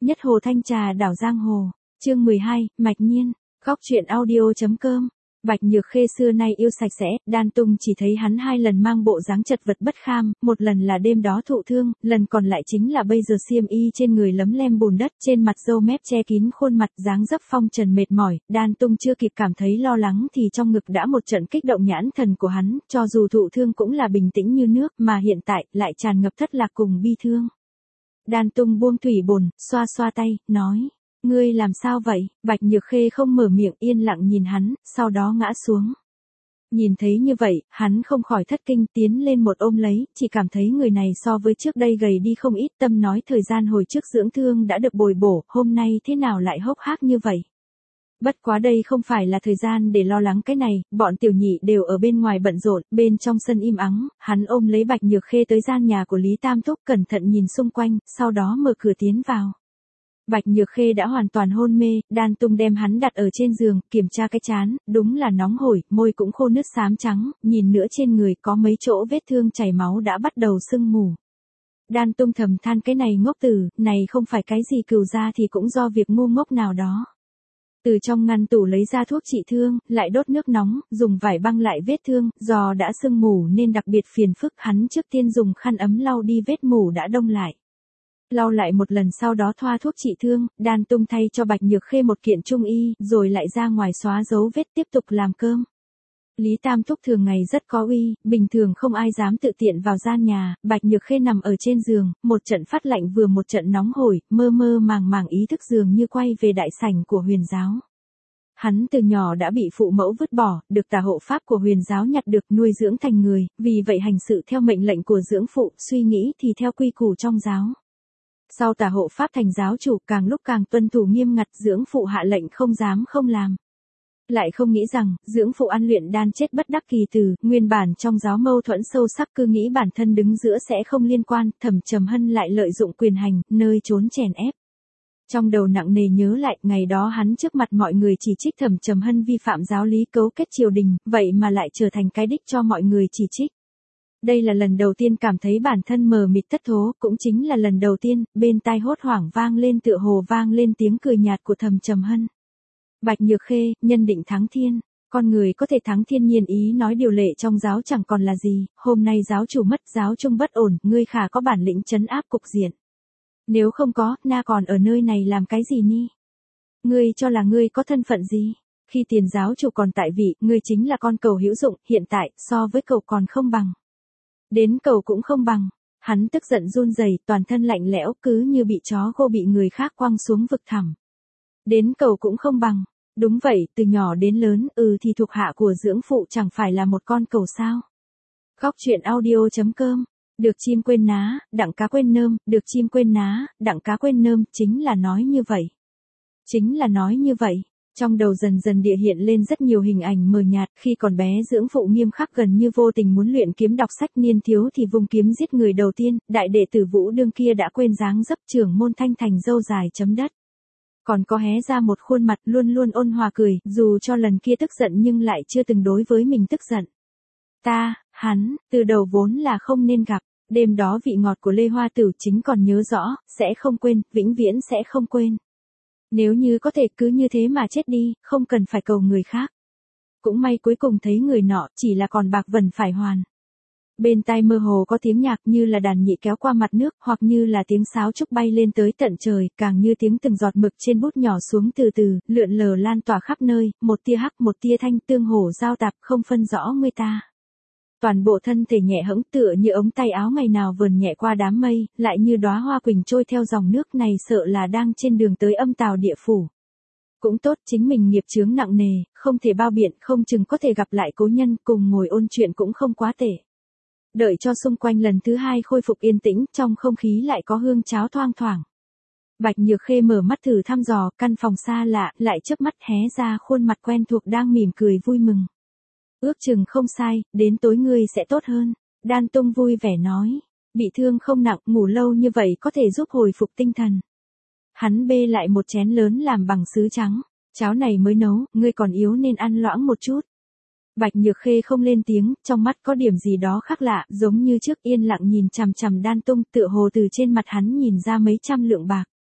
Nhất hồ thanh trà đảo giang hồ. Chương 12, Mạch Nhiên. Góc truyện audio.com. Bạch Nhược Khê xưa nay yêu sạch sẽ, Đan Tung chỉ thấy hắn 2 lần mang bộ dáng chật vật bất kham, một lần là đêm đó thụ thương, lần còn lại chính là bây giờ xiêm y trên người lấm lem bùn đất, trên mặt râu mép che kín khuôn mặt, dáng dấp phong trần mệt mỏi. Đan Tung chưa kịp cảm thấy lo lắng thì trong ngực đã một trận kích động nhãn thần của hắn, cho dù thụ thương cũng là bình tĩnh như nước, mà hiện tại lại tràn ngập thất lạc cùng bi thương. Đan Tung buông thủy bồn, xoa xoa tay, nói: Ngươi làm sao vậy? Bạch Nhược Khê không mở miệng, yên lặng nhìn hắn, sau đó ngã xuống. Nhìn thấy như vậy, hắn không khỏi thất kinh, tiến lên một ôm lấy, chỉ cảm thấy người này so với trước đây gầy đi không ít, tâm nói thời gian hồi trước dưỡng thương đã được bồi bổ, hôm nay thế nào lại hốc hác như vậy? Bất quá đây không phải là thời gian để lo lắng cái này, bọn tiểu nhị đều ở bên ngoài bận rộn, bên trong sân im ắng, hắn ôm lấy Bạch Nhược Khê tới gian nhà của Lý Tam Thúc, cẩn thận nhìn xung quanh, sau đó mở cửa tiến vào. Bạch Nhược Khê đã hoàn toàn hôn mê, Đan Tung đem hắn đặt ở trên giường, kiểm tra cái trán, đúng là nóng hổi, môi cũng khô nứt xám trắng, nhìn nữa trên người có mấy chỗ vết thương chảy máu đã bắt đầu sưng mù. Đan Tung thầm than cái này ngốc tử, này không phải cái gì cừu ra thì cũng do việc ngu ngốc nào đó. Từ trong ngăn tủ lấy ra thuốc trị thương, lại đốt nước nóng, dùng vải băng lại vết thương, do đã sưng mù nên đặc biệt phiền phức, hắn trước tiên dùng khăn ấm lau đi vết mù đã đông lại. Lau lại một lần sau đó thoa thuốc trị thương, Đan Tung thay cho Bạch Nhược Khê một kiện trung y, rồi lại ra ngoài xóa dấu vết tiếp tục làm cơm. Lý Tam Thúc thường ngày rất có uy, bình thường không ai dám tự tiện vào gian nhà, Bạch Nhược Khê nằm ở trên giường, một trận phát lạnh vừa một trận nóng hổi, mơ mơ màng màng ý thức dường như quay về đại sảnh của Huyền giáo. Hắn từ nhỏ đã bị phụ mẫu vứt bỏ, được tà hộ pháp của Huyền giáo nhặt được nuôi dưỡng thành người, vì vậy hành sự theo mệnh lệnh của dưỡng phụ, suy nghĩ thì theo quy củ trong giáo. Sau tà hộ pháp thành giáo chủ, càng lúc càng tuân thủ nghiêm ngặt, dưỡng phụ hạ lệnh không dám không làm. Lại không nghĩ rằng, dưỡng phụ ăn luyện đan chết bất đắc kỳ tử, nguyên bản trong giáo mâu thuẫn sâu sắc, cứ nghĩ bản thân đứng giữa sẽ không liên quan, Thẩm Trầm Hân lại lợi dụng quyền hành, nơi trốn chèn ép. Trong đầu nặng nề nhớ lại, ngày đó hắn trước mặt mọi người chỉ trích Thẩm Trầm Hân vi phạm giáo lý cấu kết triều đình, vậy mà lại trở thành cái đích cho mọi người chỉ trích. Đây là lần đầu tiên cảm thấy bản thân mờ mịt thất thố, cũng chính là lần đầu tiên, bên tai hốt hoảng vang lên tựa hồ vang lên tiếng cười nhạt của Thẩm Trầm Hân. Bạch Nhược Khê, nhân định thắng thiên, con người có thể thắng thiên nhiên ý nói điều lệ trong giáo chẳng còn là gì, hôm nay giáo chủ mất, giáo trung bất ổn, ngươi khả có bản lĩnh trấn áp cục diện. Nếu không có, na còn ở nơi này làm cái gì ni? Ngươi cho là ngươi có thân phận gì? Khi tiền giáo chủ còn tại vị, ngươi chính là con cừu hữu dụng, hiện tại, so với cừu còn không bằng. Đến cừu cũng không bằng. Hắn tức giận run rẩy, toàn thân lạnh lẽo, cứ như bị chó gô bị người khác quăng xuống vực thẳm. Đến cừu cũng không bằng. Đúng vậy, từ nhỏ đến lớn, thì thuộc hạ của dưỡng phụ chẳng phải là một con cừu sao? Góc truyện audio.com. Được chim quên ná, đặng cá quên nơm, được chim quên ná, đặng cá quên nơm, chính là nói như vậy. Chính là nói như vậy. Trong đầu dần dần địa hiện lên rất nhiều hình ảnh mờ nhạt, khi còn bé dưỡng phụ nghiêm khắc gần như vô tình muốn luyện kiếm đọc sách, niên thiếu thì vung kiếm giết người đầu tiên, đại đệ tử Vũ đương kia đã quên dáng dấp trưởng môn thanh thành râu dài chấm đất. Còn có hé ra một khuôn mặt luôn luôn ôn hòa cười, dù cho lần kia tức giận nhưng lại chưa từng đối với mình tức giận. Hắn, từ đầu vốn là không nên gặp, đêm đó vị ngọt của Lê Hoa Tử chính còn nhớ rõ, sẽ không quên, vĩnh viễn sẽ không quên. Nếu như có thể cứ như thế mà chết đi, không cần phải cầu người khác. Cũng may cuối cùng thấy người nọ, chỉ là còn bạc vần phải hoàn. Bên tai mơ hồ có tiếng nhạc như là đàn nhị kéo qua mặt nước, hoặc như là tiếng sáo trúc bay lên tới tận trời, càng như tiếng từng giọt mực trên bút nhỏ xuống từ từ, lượn lờ lan tỏa khắp nơi, một tia hắc một tia thanh tương hổ giao tạp không phân rõ người ta. Toàn bộ thân thể nhẹ hẫng tựa như ống tay áo ngày nào vườn nhẹ qua đám mây, lại như đóa hoa quỳnh trôi theo dòng nước này sợ là đang trên đường tới âm tào địa phủ. Cũng tốt, chính mình nghiệp chướng nặng nề, không thể bao biện, không chừng có thể gặp lại cố nhân, cùng ngồi ôn chuyện cũng không quá tệ. Đợi cho xung quanh lần thứ 2 khôi phục yên tĩnh, trong không khí lại có hương cháo thoang thoảng. Bạch Nhược Khê mở mắt thử thăm dò, căn phòng xa lạ, lại chớp mắt hé ra khuôn mặt quen thuộc đang mỉm cười vui mừng. Ước chừng không sai, đến tối ngươi sẽ tốt hơn. Đan Tung vui vẻ nói. Bị thương không nặng, ngủ lâu như vậy có thể giúp hồi phục tinh thần. Hắn bê lại một chén lớn làm bằng sứ trắng. Cháo này mới nấu, ngươi còn yếu nên ăn loãng một chút. Bạch Nhược Khê không lên tiếng, trong mắt có điểm gì đó khác lạ, giống như trước yên lặng nhìn chằm chằm Đan Tung, tựa hồ từ trên mặt hắn nhìn ra mấy trăm lượng bạc.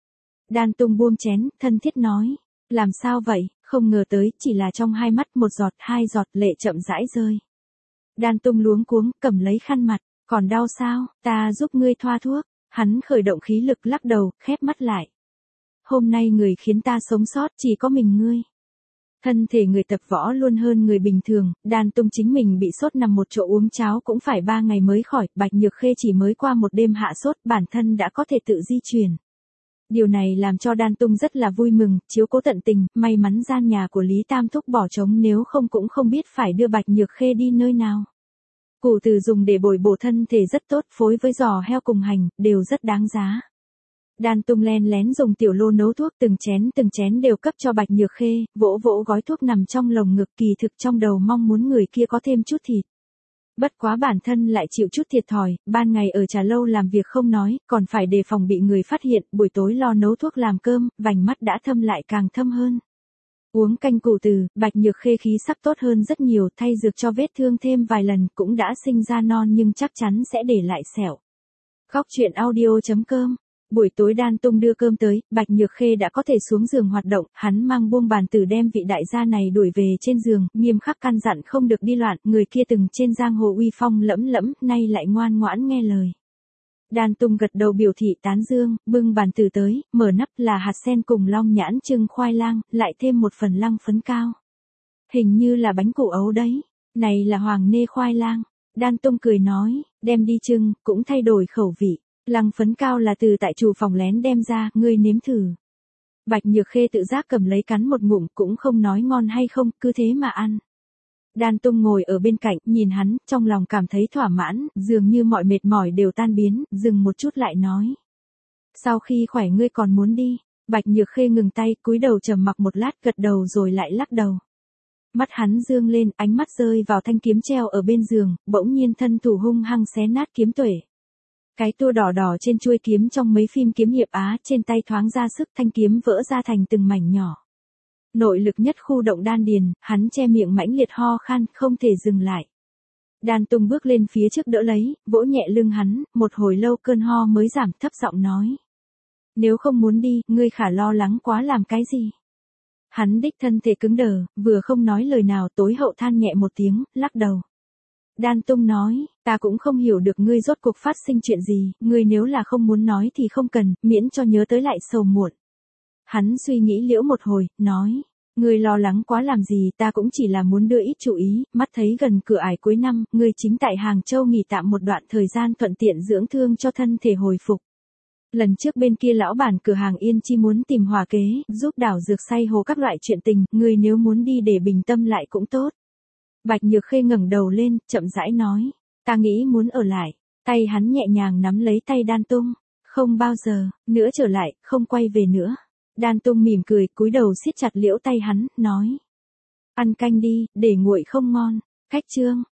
Đan Tung buông chén, thân thiết nói. Làm sao vậy, không ngờ tới, chỉ là trong hai mắt một giọt, hai giọt lệ chậm rãi rơi. Đan Tung luống cuống, cầm lấy khăn mặt, còn đau sao, ta giúp ngươi thoa thuốc. Hắn khởi động khí lực lắc đầu, khép mắt lại. Hôm nay người khiến ta sống sót chỉ có mình ngươi. Thân thể người tập võ luôn hơn người bình thường, Đan Tung chính mình bị sốt nằm một chỗ uống cháo cũng phải 3 ngày mới khỏi, Bạch Nhược Khê chỉ mới qua một đêm hạ sốt, bản thân đã có thể tự di chuyển. Điều này làm cho Đan Tung rất là vui mừng, chiếu cố tận tình, may mắn gian nhà của Lý Tam Thúc bỏ trống nếu không cũng không biết phải đưa Bạch Nhược Khê đi nơi nào. Củ từ dùng để bồi bổ thân thể rất tốt, phối với giò heo cùng hành, đều rất đáng giá. Đan Tung len lén dùng tiểu lô nấu thuốc từng chén đều cấp cho Bạch Nhược Khê, vỗ vỗ gói thuốc nằm trong lồng ngực kỳ thực trong đầu mong muốn người kia có thêm chút thịt. Bất quá bản thân lại chịu chút thiệt thòi, ban ngày ở trà lâu làm việc không nói, còn phải đề phòng bị người phát hiện, buổi tối lo nấu thuốc làm cơm, vành mắt đã thâm lại càng thâm hơn. Uống canh củ từ, Bạch Nhược Khê khí sắc tốt hơn rất nhiều, thay dược cho vết thương thêm vài lần, cũng đã sinh ra non nhưng chắc chắn sẽ để lại sẹo. Góc truyện audio.com. Buổi tối Đan Tung đưa cơm tới, Bạch Nhược Khê đã có thể xuống giường hoạt động, hắn mang buông bàn tử đem vị đại gia này đuổi về trên giường, nghiêm khắc căn dặn không được đi loạn, người kia từng trên giang hồ uy phong lẫm lẫm, nay lại ngoan ngoãn nghe lời. Đan Tung gật đầu biểu thị tán dương, bưng bàn tử tới, mở nắp là hạt sen cùng long nhãn trưng khoai lang, lại thêm một phần lăng phấn cao. Hình như là bánh củ ấu đấy, này là hoàng nê khoai lang. Đan Tung cười nói, đem đi trưng, cũng thay đổi khẩu vị. Lăng phấn cao là từ tại chủ phòng lén đem ra, ngươi nếm thử. Bạch Nhược Khê tự giác cầm lấy cắn một ngụm, cũng không nói ngon hay không, cứ thế mà ăn. Đan Tung ngồi ở bên cạnh, nhìn hắn, trong lòng cảm thấy thỏa mãn, dường như mọi mệt mỏi đều tan biến, dừng một chút lại nói. Sau khi khỏe ngươi còn muốn đi. Bạch Nhược Khê ngừng tay, cúi đầu trầm mặc một lát, gật đầu rồi lại lắc đầu. Mắt hắn dương lên, ánh mắt rơi vào thanh kiếm treo ở bên giường, bỗng nhiên thân thủ hung hăng xé nát kiếm tuệ. Cái tua đỏ đỏ trên chuôi kiếm trong mấy phim kiếm hiệp Á, trên tay thoáng ra sức, thanh kiếm vỡ ra thành từng mảnh nhỏ. Nội lực nhất khu động đan điền, hắn che miệng mãnh liệt ho khan, không thể dừng lại. Đan Tung bước lên phía trước đỡ lấy, vỗ nhẹ lưng hắn, một hồi lâu cơn ho mới giảm, thấp giọng nói. Nếu không muốn đi, ngươi khả lo lắng quá làm cái gì? Hắn đích thân thể cứng đờ, vừa không nói lời nào, tối hậu than nhẹ một tiếng, lắc đầu. Đan Tung nói, ta cũng không hiểu được ngươi rốt cuộc phát sinh chuyện gì, ngươi nếu là không muốn nói thì không cần, miễn cho nhớ tới lại sầu muộn. Hắn suy nghĩ liễu một hồi, nói, ngươi lo lắng quá làm gì, ta cũng chỉ là muốn đưa ít chú ý, mắt thấy gần cửa ải cuối năm, ngươi chính tại Hàng Châu nghỉ tạm một đoạn thời gian thuận tiện dưỡng thương cho thân thể hồi phục. Lần trước bên kia lão bản cửa hàng Yên Chi muốn tìm hòa kế, giúp đảo dược say hồ các loại chuyện tình, ngươi nếu muốn đi để bình tâm lại cũng tốt. Bạch Nhược Khê ngẩng đầu lên, chậm rãi nói, ta nghĩ muốn ở lại. Tay hắn nhẹ nhàng nắm lấy tay Đan Tung, không bao giờ nữa trở lại, không quay về nữa. Đan Tung mỉm cười, cúi đầu siết chặt liễu tay hắn, nói, ăn canh đi, để nguội không ngon. Cách chương